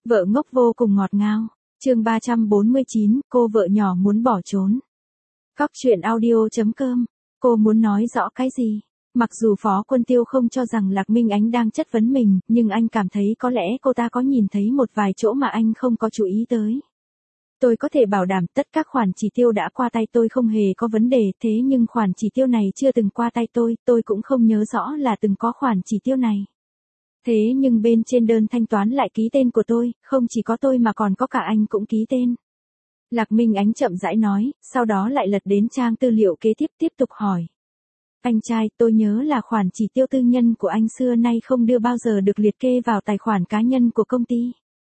Vợ ngốc vô cùng ngọt ngào. Chương 349, cô vợ nhỏ muốn bỏ trốn. Cóc truyện audio.com. Cô muốn nói rõ cái gì? Mặc dù Phó Quân Tiêu không cho rằng Lạc Minh Ánh đang chất vấn mình, nhưng anh cảm thấy có lẽ cô ta có nhìn thấy một vài chỗ mà anh không có chú ý tới. Tôi có thể bảo đảm tất các khoản chi tiêu đã qua tay tôi không hề có vấn đề, thế nhưng khoản chi tiêu này chưa từng qua tay tôi cũng không nhớ rõ là từng có khoản chi tiêu này. Thế nhưng bên trên đơn thanh toán lại ký tên của tôi, không chỉ có tôi mà còn có cả anh cũng ký tên. Lạc Minh Ánh chậm rãi nói, sau đó lại lật đến trang tư liệu kế tiếp tục hỏi. Anh trai, tôi nhớ là khoản chi tiêu tư nhân của anh xưa nay không đưa bao giờ được liệt kê vào tài khoản cá nhân của công ty.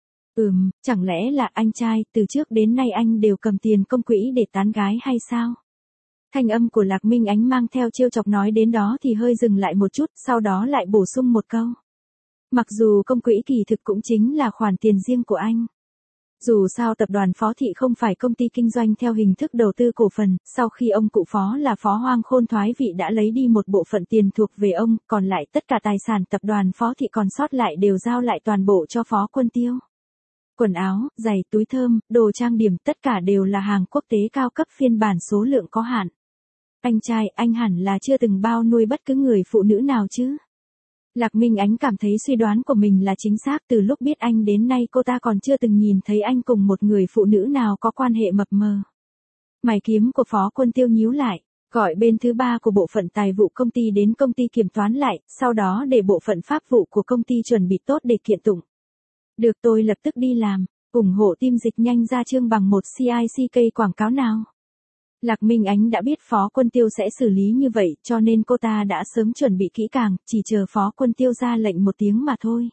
Chẳng lẽ là anh trai, từ trước đến nay anh đều cầm tiền công quỹ để tán gái hay sao? Thanh âm của Lạc Minh Ánh mang theo trêu chọc nói đến đó thì hơi dừng lại một chút, sau đó lại bổ sung một câu. Mặc dù công quỹ kỳ thực cũng chính là khoản tiền riêng của anh. Dù sao tập đoàn Phó Thị không phải công ty kinh doanh theo hình thức đầu tư cổ phần, sau khi ông cụ Phó là Phó Hoang Khôn thoái vị đã lấy đi một bộ phận tiền thuộc về ông, còn lại tất cả tài sản tập đoàn Phó Thị còn sót lại đều giao lại toàn bộ cho Phó Quân Tiêu. Quần áo, giày, túi thơm, đồ trang điểm tất cả đều là hàng quốc tế cao cấp phiên bản số lượng có hạn. Anh trai, anh hẳn là chưa từng bao nuôi bất cứ người phụ nữ nào chứ? Lạc Minh Ánh cảm thấy suy đoán của mình là chính xác, từ lúc biết anh đến nay cô ta còn chưa từng nhìn thấy anh cùng một người phụ nữ nào có quan hệ mập mờ. Mày kiếm của Phó Quân Tiêu nhíu lại, gọi bên thứ ba của bộ phận tài vụ công ty đến công ty kiểm toán lại, sau đó để bộ phận pháp vụ của công ty chuẩn bị tốt để kiện tụng. Được, tôi lập tức đi làm, ủng hộ team dịch nhanh ra chương bằng một CICK quảng cáo nào. Lạc Minh Ánh đã biết Phó Quân Tiêu sẽ xử lý như vậy cho nên cô ta đã sớm chuẩn bị kỹ càng, chỉ chờ Phó Quân Tiêu ra lệnh một tiếng mà thôi.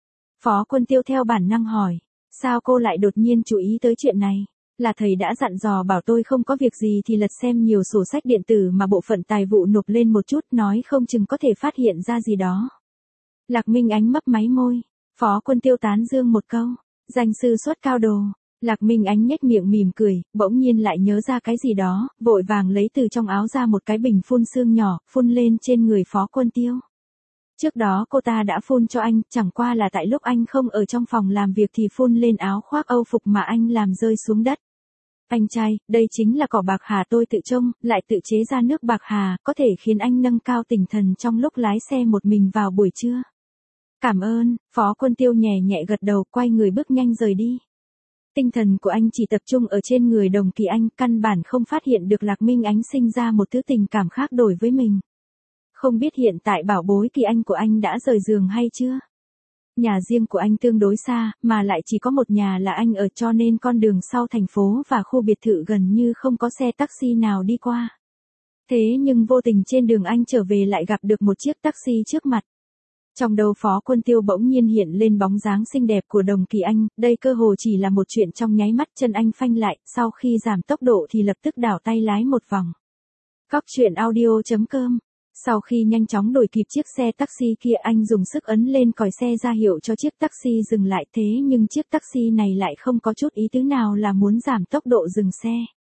Phó Quân Tiêu theo bản năng hỏi, sao cô lại đột nhiên chú ý tới chuyện này? Là thầy đã dặn dò bảo tôi không có việc gì thì lật xem nhiều sổ sách điện tử mà bộ phận tài vụ nộp lên một chút, nói không chừng có thể phát hiện ra gì đó. Lạc Minh Ánh mấp máy môi. Phó Quân Tiêu tán dương một câu, danh sư xuất cao đồ. Lạc Minh Ánh nhếch miệng mỉm cười, bỗng nhiên lại nhớ ra cái gì đó, vội vàng lấy từ trong áo ra một cái bình phun sương nhỏ, phun lên trên người Phó Quân Tiêu. Trước đó cô ta đã phun cho anh, chẳng qua là tại lúc anh không ở trong phòng làm việc thì phun lên áo khoác Âu phục mà anh làm rơi xuống đất. Anh trai, đây chính là cỏ bạc hà tôi tự trông, lại tự chế ra nước bạc hà, có thể khiến anh nâng cao tinh thần trong lúc lái xe một mình vào buổi trưa. Cảm ơn, Phó Quân Tiêu nhẹ nhẹ gật đầu, quay người bước nhanh rời đi. Tinh thần của anh chỉ tập trung ở trên người Đồng Kỳ Anh, căn bản không phát hiện được Lạc Minh Ánh sinh ra một thứ tình cảm khác đổi với mình. Không biết hiện tại bảo bối Kỳ Anh của anh đã rời giường hay chưa? Nhà riêng của anh tương đối xa, mà lại chỉ có một nhà là anh ở, cho nên con đường sau thành phố và khu biệt thự gần như không có xe taxi nào đi qua. Thế nhưng vô tình trên đường anh trở về lại gặp được một chiếc taxi trước mặt. Trong đầu Phó Quân Tiêu bỗng nhiên hiện lên bóng dáng xinh đẹp của Đồng Kỳ Anh, đây cơ hồ chỉ là một chuyện trong nháy mắt, chân anh phanh lại, sau khi giảm tốc độ thì lập tức đảo tay lái một vòng. Cóc truyện audio.com. Sau khi nhanh chóng đuổi kịp chiếc xe taxi kia, anh dùng sức ấn lên còi xe ra hiệu cho chiếc taxi dừng lại, thế nhưng chiếc taxi này lại không có chút ý tứ nào là muốn giảm tốc độ dừng xe.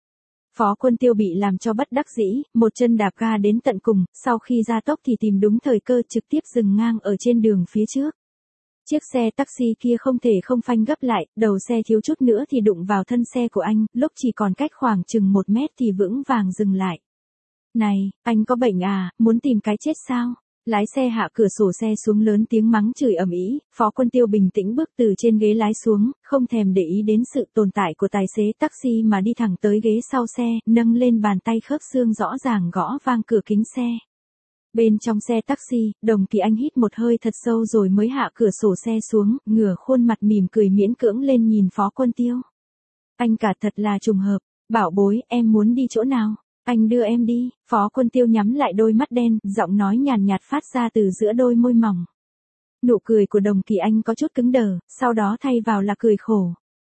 Phó Quân Tiêu bị làm cho bất đắc dĩ, một chân đạp ga đến tận cùng, sau khi ra tốc thì tìm đúng thời cơ trực tiếp dừng ngang ở trên đường phía trước. Chiếc xe taxi kia không thể không phanh gấp lại, đầu xe thiếu chút nữa thì đụng vào thân xe của anh, lúc chỉ còn cách khoảng chừng 1 mét thì vững vàng dừng lại. Này, anh có bệnh à, muốn tìm cái chết sao? Lái xe hạ cửa sổ xe xuống lớn tiếng mắng chửi ầm ĩ. Phó Quân Tiêu bình tĩnh bước từ trên ghế lái xuống, không thèm để ý đến sự tồn tại của tài xế taxi mà đi thẳng tới ghế sau xe, nâng lên bàn tay khớp xương rõ ràng gõ vang cửa kính xe. Bên trong xe taxi, Đồng Kỳ Anh hít một hơi thật sâu rồi mới hạ cửa sổ xe xuống, ngửa khuôn mặt mỉm cười miễn cưỡng lên nhìn Phó Quân Tiêu. Anh cả thật là trùng hợp, bảo bối, em muốn đi chỗ nào? Anh đưa em đi. Phó Quân Tiêu nhắm lại đôi mắt đen, giọng nói nhàn nhạt phát ra từ giữa đôi môi mỏng. Nụ cười của Đồng Kỳ Anh có chút cứng đờ, sau đó thay vào là cười khổ.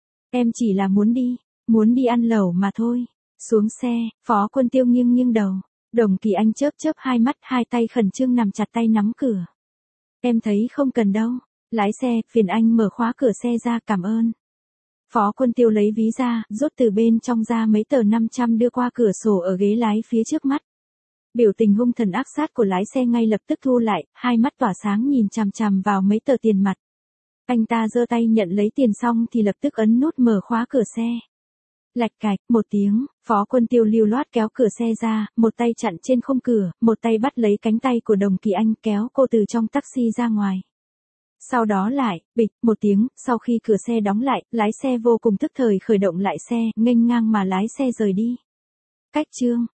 Em chỉ là muốn đi ăn lẩu mà thôi. Xuống xe, Phó Quân Tiêu nghiêng đầu. Đồng Kỳ Anh chớp hai mắt, hai tay khẩn trương nắm chặt tay nắm cửa. Em thấy không cần đâu. Lái xe, phiền anh mở khóa cửa xe ra, cảm ơn. Phó Quân Tiêu lấy ví ra, rút từ bên trong ra mấy tờ 500 đưa qua cửa sổ ở ghế lái phía trước mắt. Biểu tình hung thần ác sát của lái xe ngay lập tức thu lại, hai mắt tỏa sáng nhìn chằm chằm vào mấy tờ tiền mặt. Anh ta giơ tay nhận lấy tiền xong thì lập tức ấn nút mở khóa cửa xe. Lạch cạch, một tiếng, Phó Quân Tiêu lưu loát kéo cửa xe ra, một tay chặn trên khung cửa, một tay bắt lấy cánh tay của Đồng Kỳ Anh kéo cô từ trong taxi ra ngoài. Sau đó lại, bịch, một tiếng, sau khi cửa xe đóng lại, lái xe vô cùng tức thời khởi động lại xe, nghênh ngang mà lái xe rời đi. Cách chương